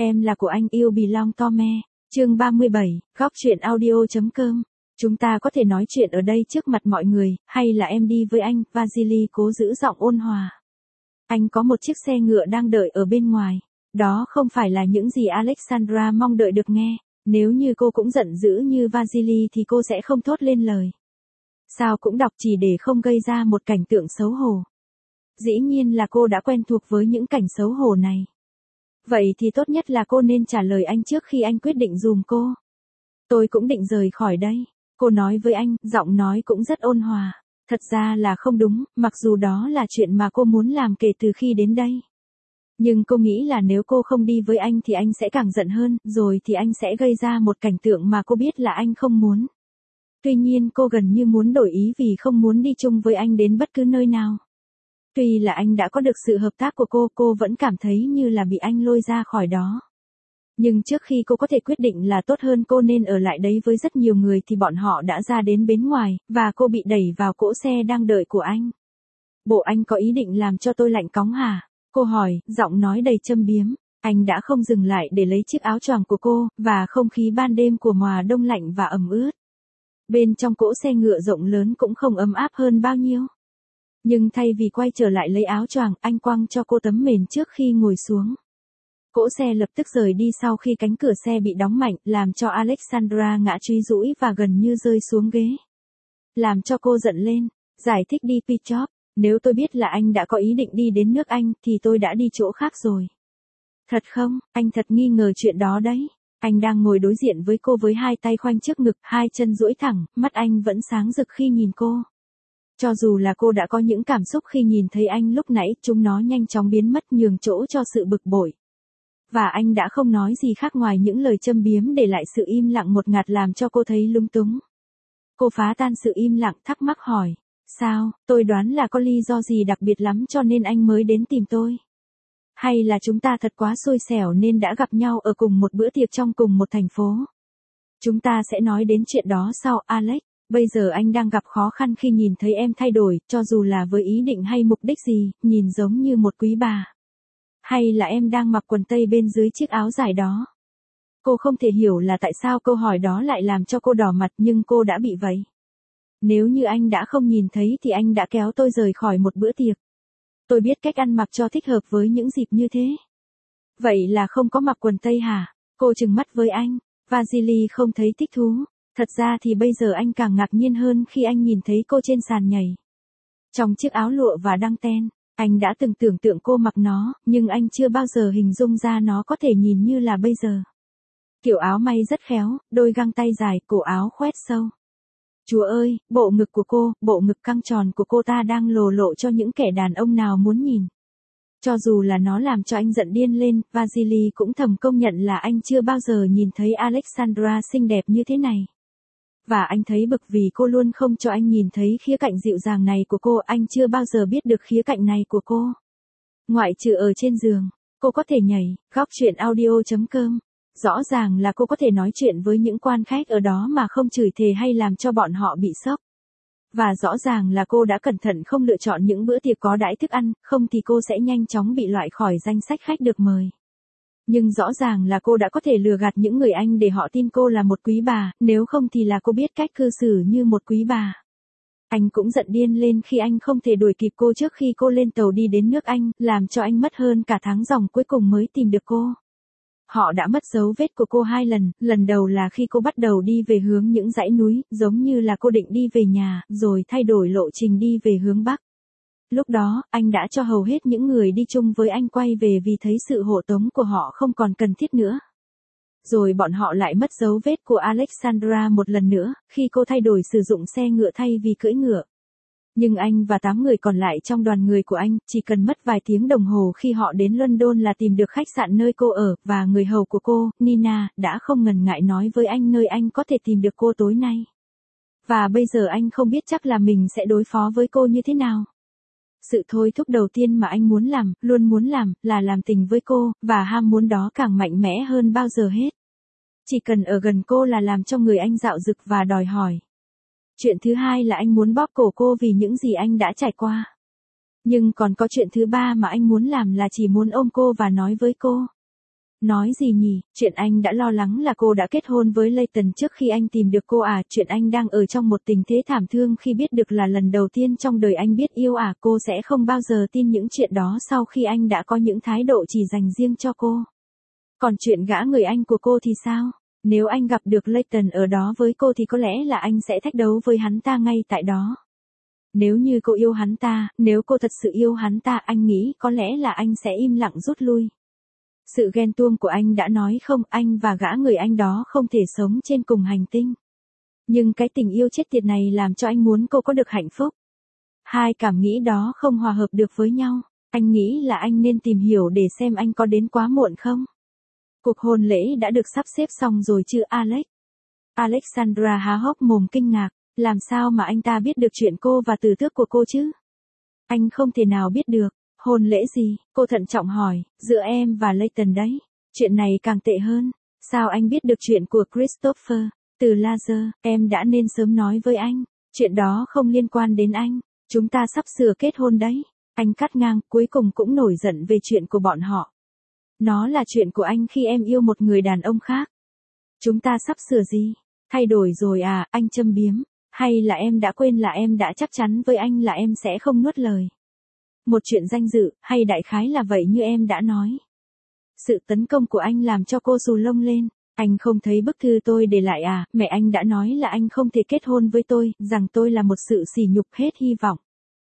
Em là của anh yêu belong Tome. Chương 37, góc truyện audio.com. Chúng ta có thể nói chuyện ở đây trước mặt mọi người, hay là em đi với anh? Vasily cố giữ giọng ôn hòa. Anh có một chiếc xe ngựa đang đợi ở bên ngoài. Đó không phải là những gì Alexandra mong đợi được nghe. Nếu như cô cũng giận dữ như Vasily thì cô sẽ không thốt lên lời. Sao cũng đọc chỉ để không gây ra một cảnh tượng xấu hổ. Dĩ nhiên là cô đã quen thuộc với những cảnh xấu hổ này. Vậy thì tốt nhất là cô nên trả lời anh trước khi anh quyết định giùm cô. Tôi cũng định rời khỏi đây. Cô nói với anh, giọng nói cũng rất ôn hòa. Thật ra là không đúng, mặc dù đó là chuyện mà cô muốn làm kể từ khi đến đây. Nhưng cô nghĩ là nếu cô không đi với anh thì anh sẽ càng giận hơn, rồi thì anh sẽ gây ra một cảnh tượng mà cô biết là anh không muốn. Tuy nhiên cô gần như muốn đổi ý vì không muốn đi chung với anh đến bất cứ nơi nào. Tuy là anh đã có được sự hợp tác của cô vẫn cảm thấy như là bị anh lôi ra khỏi đó. Nhưng trước khi cô có thể quyết định là tốt hơn cô nên ở lại đấy với rất nhiều người thì bọn họ đã ra đến bến ngoài, và cô bị đẩy vào cỗ xe đang đợi của anh. Bộ anh có ý định làm cho tôi lạnh cóng hả? Cô hỏi, giọng nói đầy châm biếm. Anh đã không dừng lại để lấy chiếc áo choàng của cô, và không khí ban đêm của mùa đông lạnh và ẩm ướt. Bên trong cỗ xe ngựa rộng lớn cũng không ấm áp hơn bao nhiêu. Nhưng thay vì quay trở lại lấy áo choàng, anh quăng cho cô tấm mền trước khi ngồi xuống. Cỗ xe lập tức rời đi sau khi cánh cửa xe bị đóng mạnh, làm cho Alexandra ngã chúi rũi và gần như rơi xuống ghế. Làm cho cô giận lên, giải thích đi Pichop, nếu tôi biết là anh đã có ý định đi đến nước Anh thì tôi đã đi chỗ khác rồi. Thật không, anh thật nghi ngờ chuyện đó đấy. Anh đang ngồi đối diện với cô với hai tay khoanh trước ngực, hai chân duỗi thẳng, mắt anh vẫn sáng rực khi nhìn cô. Cho dù là cô đã có những cảm xúc khi nhìn thấy anh lúc nãy, chúng nó nhanh chóng biến mất nhường chỗ cho sự bực bội. Và anh đã không nói gì khác ngoài những lời châm biếm để lại sự im lặng ngột ngạt làm cho cô thấy lung túng. Cô phá tan sự im lặng thắc mắc hỏi, sao, tôi đoán là có lý do gì đặc biệt lắm cho nên anh mới đến tìm tôi. Hay là chúng ta thật quá xui xẻo nên đã gặp nhau ở cùng một bữa tiệc trong cùng một thành phố. Chúng ta sẽ nói đến chuyện đó sau, Alex. Bây giờ anh đang gặp khó khăn khi nhìn thấy em thay đổi, cho dù là với ý định hay mục đích gì, nhìn giống như một quý bà. Hay là em đang mặc quần tây bên dưới chiếc áo dài đó? Cô không thể hiểu là tại sao câu hỏi đó lại làm cho cô đỏ mặt nhưng cô đã bị vậy. Nếu như anh đã không nhìn thấy thì anh đã kéo tôi rời khỏi một bữa tiệc. Tôi biết cách ăn mặc cho thích hợp với những dịp như thế. Vậy là không có mặc quần tây hả? Cô trừng mắt với anh. Vasily không thấy thích thú. Thật ra thì bây giờ anh càng ngạc nhiên hơn khi anh nhìn thấy cô trên sàn nhảy. Trong chiếc áo lụa và đăng ten, anh đã từng tưởng tượng cô mặc nó, nhưng anh chưa bao giờ hình dung ra nó có thể nhìn như là bây giờ. Kiểu áo may rất khéo, đôi găng tay dài, cổ áo khoét sâu. Chúa ơi, bộ ngực của cô, bộ ngực căng tròn của cô ta đang lồ lộ cho những kẻ đàn ông nào muốn nhìn. Cho dù là nó làm cho anh giận điên lên, Vasily cũng thầm công nhận là anh chưa bao giờ nhìn thấy Alexandra xinh đẹp như thế này. Và anh thấy bực vì cô luôn không cho anh nhìn thấy khía cạnh dịu dàng này của cô, anh chưa bao giờ biết được khía cạnh này của cô. Ngoại trừ ở trên giường, cô có thể nhảy, góc truyện audio.com. Rõ ràng là cô có thể nói chuyện với những quan khách ở đó mà không chửi thề hay làm cho bọn họ bị sốc. Và rõ ràng là cô đã cẩn thận không lựa chọn những bữa tiệc có đãi thức ăn, không thì cô sẽ nhanh chóng bị loại khỏi danh sách khách được mời. Nhưng rõ ràng là cô đã có thể lừa gạt những người Anh để họ tin cô là một quý bà, nếu không thì là cô biết cách cư xử như một quý bà. Anh cũng giận điên lên khi anh không thể đuổi kịp cô trước khi cô lên tàu đi đến nước Anh, làm cho anh mất hơn cả tháng ròng cuối cùng mới tìm được cô. Họ đã mất dấu vết của cô 2 lần, lần đầu là khi cô bắt đầu đi về hướng những dãy núi, giống như là cô định đi về nhà, rồi thay đổi lộ trình đi về hướng Bắc. Lúc đó, anh đã cho hầu hết những người đi chung với anh quay về vì thấy sự hộ tống của họ không còn cần thiết nữa. Rồi bọn họ lại mất dấu vết của Alexandra một lần nữa, khi cô thay đổi sử dụng xe ngựa thay vì cưỡi ngựa. Nhưng anh và 8 người còn lại trong đoàn người của anh, chỉ cần mất vài tiếng đồng hồ khi họ đến London là tìm được khách sạn nơi cô ở, và người hầu của cô, Nina, đã không ngần ngại nói với anh nơi anh có thể tìm được cô tối nay. Và bây giờ anh không biết chắc là mình sẽ đối phó với cô như thế nào. Sự thôi thúc đầu tiên mà anh muốn làm, luôn muốn làm, là làm tình với cô, và ham muốn đó càng mạnh mẽ hơn bao giờ hết. Chỉ cần ở gần cô là làm cho người anh dạo dực và đòi hỏi. Chuyện thứ hai là anh muốn bóp cổ cô vì những gì anh đã trải qua. Nhưng còn có chuyện thứ ba mà anh muốn làm là chỉ muốn ôm cô và nói với cô. Nói gì nhỉ, chuyện anh đã lo lắng là cô đã kết hôn với Layton trước khi anh tìm được cô à, chuyện anh đang ở trong một tình thế thảm thương khi biết được là lần đầu tiên trong đời anh biết yêu à, cô sẽ không bao giờ tin những chuyện đó sau khi anh đã có những thái độ chỉ dành riêng cho cô. Còn chuyện gã người anh của cô thì sao? Nếu anh gặp được Layton ở đó với cô thì có lẽ là anh sẽ thách đấu với hắn ta ngay tại đó. Nếu như cô yêu hắn ta, nếu cô thật sự yêu hắn ta, anh nghĩ có lẽ là anh sẽ im lặng rút lui. Sự ghen tuông của anh đã nói không, anh và gã người anh đó không thể sống trên cùng hành tinh. Nhưng cái tình yêu chết tiệt này làm cho anh muốn cô có được hạnh phúc. Hai cảm nghĩ đó không hòa hợp được với nhau. Anh nghĩ là anh nên tìm hiểu để xem anh có đến quá muộn không. Cuộc hôn lễ đã được sắp xếp xong rồi chứ Alex? Alexandra há hốc mồm kinh ngạc, làm sao mà anh ta biết được chuyện cô và tử tước của cô chứ? Anh không thể nào biết được. Hôn lễ gì? Cô thận trọng hỏi, giữa em và Layton đấy. Chuyện này càng tệ hơn. Sao anh biết được chuyện của Christopher? Từ Laser, em đã nên sớm nói với anh. Chuyện đó không liên quan đến anh. Chúng ta sắp sửa kết hôn đấy. Anh cắt ngang, cuối cùng cũng nổi giận về chuyện của bọn họ. Nó là chuyện của anh khi em yêu một người đàn ông khác. Chúng ta sắp sửa gì? Thay đổi rồi à, anh châm biếm. Hay là em đã quên là em đã chắc chắn với anh là em sẽ không nuốt lời. Một chuyện danh dự, hay đại khái là vậy như em đã nói. Sự tấn công của anh làm cho cô xù lông lên. Anh không thấy bức thư tôi để lại à, mẹ anh đã nói là anh không thể kết hôn với tôi, rằng tôi là một sự sỉ nhục hết hy vọng.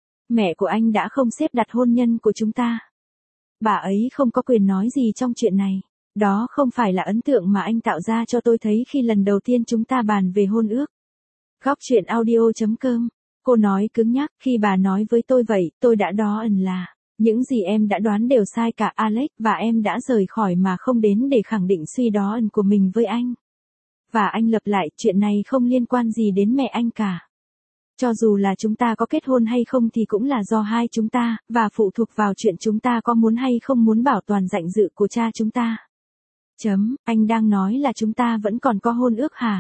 Mẹ của anh đã không xếp đặt hôn nhân của chúng ta. Bà ấy không có quyền nói gì trong chuyện này. Đó không phải là ấn tượng mà anh tạo ra cho tôi thấy khi lần đầu tiên chúng ta bàn về hôn ước. Góc truyện audio.com. Cô nói cứng nhắc, khi bà nói với tôi vậy, tôi đã đó là, những gì em đã đoán đều sai cả Alex, và em đã rời khỏi mà không đến để khẳng định suy đoán của mình với anh. Và anh lặp lại, chuyện này không liên quan gì đến mẹ anh cả. Cho dù là chúng ta có kết hôn hay không thì cũng là do hai chúng ta, và phụ thuộc vào chuyện chúng ta có muốn hay không muốn bảo toàn danh dự của cha chúng ta. Anh đang nói là chúng ta vẫn còn có hôn ước hả?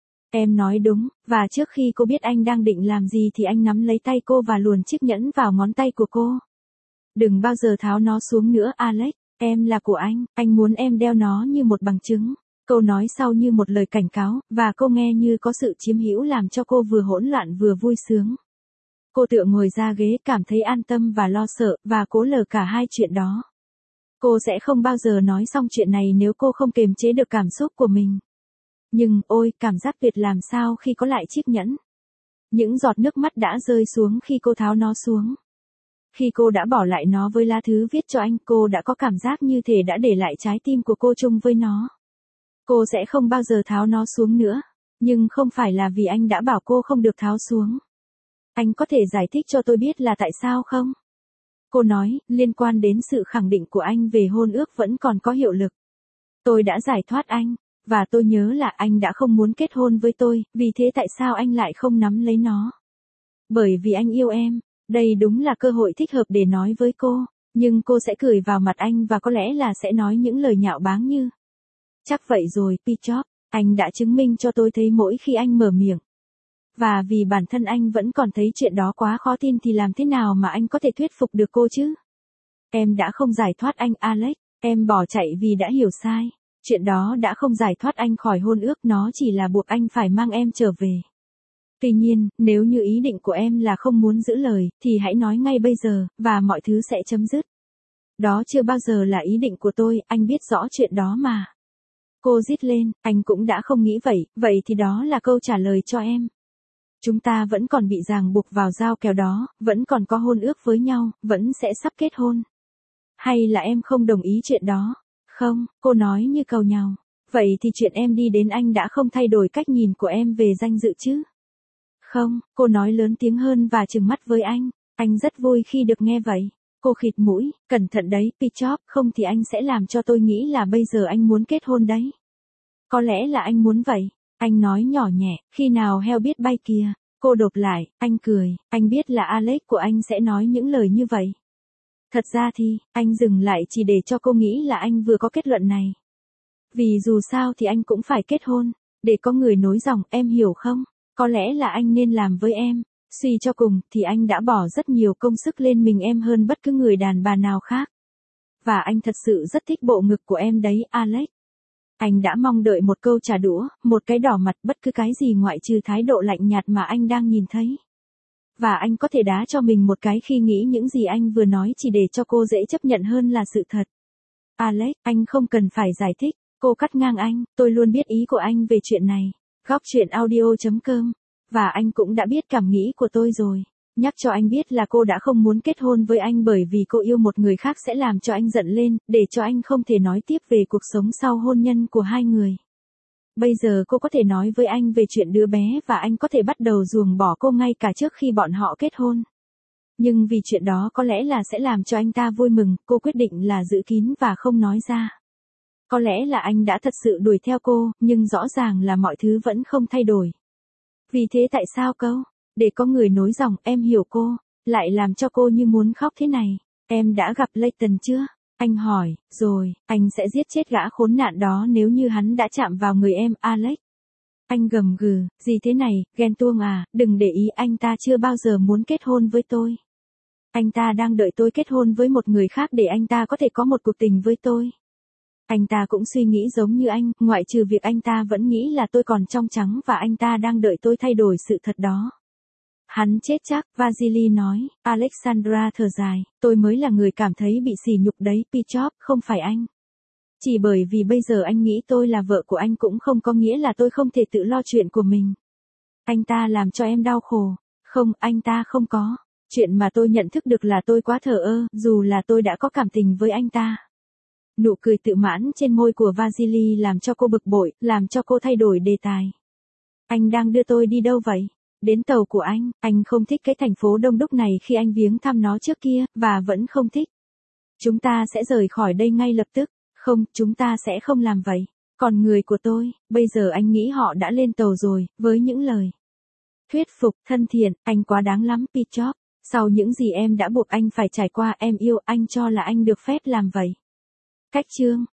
Em nói đúng, và trước khi cô biết anh đang định làm gì thì anh nắm lấy tay cô và luồn chiếc nhẫn vào ngón tay của cô. Đừng bao giờ tháo nó xuống nữa Alex, em là của anh muốn em đeo nó như một bằng chứng. Câu nói sau như một lời cảnh cáo, và cô nghe như có sự chiếm hữu làm cho cô vừa hỗn loạn vừa vui sướng. Cô tựa ngồi ra ghế cảm thấy an tâm và lo sợ, và cố lờ cả hai chuyện đó. Cô sẽ không bao giờ nói xong chuyện này nếu cô không kiềm chế được cảm xúc của mình. Nhưng, ôi, cảm giác tuyệt làm sao khi có lại chiếc nhẫn. Những giọt nước mắt đã rơi xuống khi cô tháo nó xuống. Khi cô đã bỏ lại nó với lá thư viết cho anh, cô đã có cảm giác như thể đã để lại trái tim của cô chung với nó. Cô sẽ không bao giờ tháo nó xuống nữa. Nhưng không phải là vì anh đã bảo cô không được tháo xuống. Anh có thể giải thích cho tôi biết là tại sao không? Cô nói, liên quan đến sự khẳng định của anh về hôn ước vẫn còn có hiệu lực. Tôi đã giải thoát anh. Và tôi nhớ là anh đã không muốn kết hôn với tôi, vì thế tại sao anh lại không nắm lấy nó? Bởi vì anh yêu em. Đây đúng là cơ hội thích hợp để nói với cô. Nhưng cô sẽ cười vào mặt anh và có lẽ là sẽ nói những lời nhạo báng như. Chắc vậy rồi, Pichop, anh đã chứng minh cho tôi thấy mỗi khi anh mở miệng. Và vì bản thân anh vẫn còn thấy chuyện đó quá khó tin thì làm thế nào mà anh có thể thuyết phục được cô chứ? Em đã không giải thoát anh Alex, em bỏ chạy vì đã hiểu sai. Chuyện đó đã không giải thoát anh khỏi hôn ước, nó chỉ là buộc anh phải mang em trở về. Tuy nhiên, nếu như ý định của em là không muốn giữ lời, thì hãy nói ngay bây giờ, và mọi thứ sẽ chấm dứt. Đó chưa bao giờ là ý định của tôi, anh biết rõ chuyện đó mà. Cô rít lên, anh cũng đã không nghĩ vậy, vậy thì đó là câu trả lời cho em. Chúng ta vẫn còn bị ràng buộc vào giao kèo đó, vẫn còn có hôn ước với nhau, vẫn sẽ sắp kết hôn. Hay là em không đồng ý chuyện đó? Không, cô nói như cầu nhau. Vậy thì chuyện em đi đến anh đã không thay đổi cách nhìn của em về danh dự chứ? Không, cô nói lớn tiếng hơn và trừng mắt với anh. Anh rất vui khi được nghe vậy. Cô khịt mũi, cẩn thận đấy, Pichop, không thì anh sẽ làm cho tôi nghĩ là bây giờ anh muốn kết hôn đấy. Có lẽ là anh muốn vậy. Anh nói nhỏ nhẹ, khi nào heo biết bay kìa. Cô đột lại, anh cười, anh biết là Alex của anh sẽ nói những lời như vậy. Thật ra thì, anh dừng lại chỉ để cho cô nghĩ là anh vừa có kết luận này. Vì dù sao thì anh cũng phải kết hôn, để có người nối dòng, em hiểu không? Có lẽ là anh nên làm với em. Suy cho cùng, thì anh đã bỏ rất nhiều công sức lên mình em hơn bất cứ người đàn bà nào khác. Và anh thật sự rất thích bộ ngực của em đấy, Alex. Anh đã mong đợi một câu trả đũa, một cái đỏ mặt, bất cứ cái gì ngoại trừ thái độ lạnh nhạt mà anh đang nhìn thấy. Và anh có thể đá cho mình một cái khi nghĩ những gì anh vừa nói chỉ để cho cô dễ chấp nhận hơn là sự thật. Alex, anh không cần phải giải thích. Cô cắt ngang anh, tôi luôn biết ý của anh về chuyện này. Góc chuyện audio.com. Và anh cũng đã biết cảm nghĩ của tôi rồi. Nhắc cho anh biết là cô đã không muốn kết hôn với anh bởi vì cô yêu một người khác sẽ làm cho anh giận lên, để cho anh không thể nói tiếp về cuộc sống sau hôn nhân của hai người. Bây giờ cô có thể nói với anh về chuyện đứa bé và anh có thể bắt đầu ruồng bỏ cô ngay cả trước khi bọn họ kết hôn. Nhưng vì chuyện đó có lẽ là sẽ làm cho anh ta vui mừng, cô quyết định là giữ kín và không nói ra. Có lẽ là anh đã thật sự đuổi theo cô, nhưng rõ ràng là mọi thứ vẫn không thay đổi. Vì thế tại sao câu, để có người nối dòng, em hiểu cô, lại làm cho cô như muốn khóc thế này? Em đã gặp Layton chưa? Anh hỏi, rồi, anh sẽ giết chết gã khốn nạn đó nếu như hắn đã chạm vào người em, Alex. Anh gầm gừ, gì thế này, ghen tuông à, đừng để ý, anh ta chưa bao giờ muốn kết hôn với tôi. Anh ta đang đợi tôi kết hôn với một người khác để anh ta có thể có một cuộc tình với tôi. Anh ta cũng suy nghĩ giống như anh, ngoại trừ việc anh ta vẫn nghĩ là tôi còn trong trắng và anh ta đang đợi tôi thay đổi sự thật đó. Hắn chết chắc, Vasily nói. Alexandra thở dài, tôi mới là người cảm thấy bị sỉ nhục đấy, Pichov, không phải anh. Chỉ bởi vì bây giờ anh nghĩ tôi là vợ của anh cũng không có nghĩa là tôi không thể tự lo chuyện của mình. Anh ta làm cho em đau khổ. Không, anh ta không có. Chuyện mà tôi nhận thức được là tôi quá thờ ơ, dù là tôi đã có cảm tình với anh ta. Nụ cười tự mãn trên môi của Vasily làm cho cô bực bội, làm cho cô thay đổi đề tài. Anh đang đưa tôi đi đâu vậy? Đến tàu của anh không thích cái thành phố đông đúc này khi anh viếng thăm nó trước kia, và vẫn không thích. Chúng ta sẽ rời khỏi đây ngay lập tức. Không, chúng ta sẽ không làm vậy. Còn người của tôi, bây giờ anh nghĩ họ đã lên tàu rồi, với những lời thuyết phục, thân thiện, anh quá đáng lắm, Pichov. Sau những gì em đã buộc anh phải trải qua, em yêu anh cho là anh được phép làm vậy. Cách chương